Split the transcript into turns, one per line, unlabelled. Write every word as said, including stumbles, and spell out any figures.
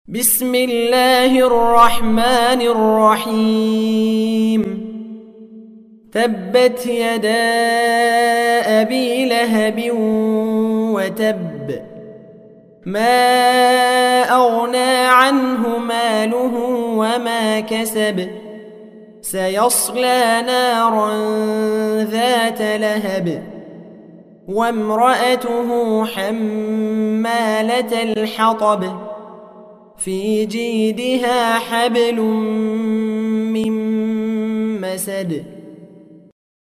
بسم الله الرحمن الرحيم تبت يدا أبي لهب وتب ما أغنى عنه ماله وما كسب سيصلى نارا ذات لهب وامرأته حمالة الحطب في جيدها حبل من مسد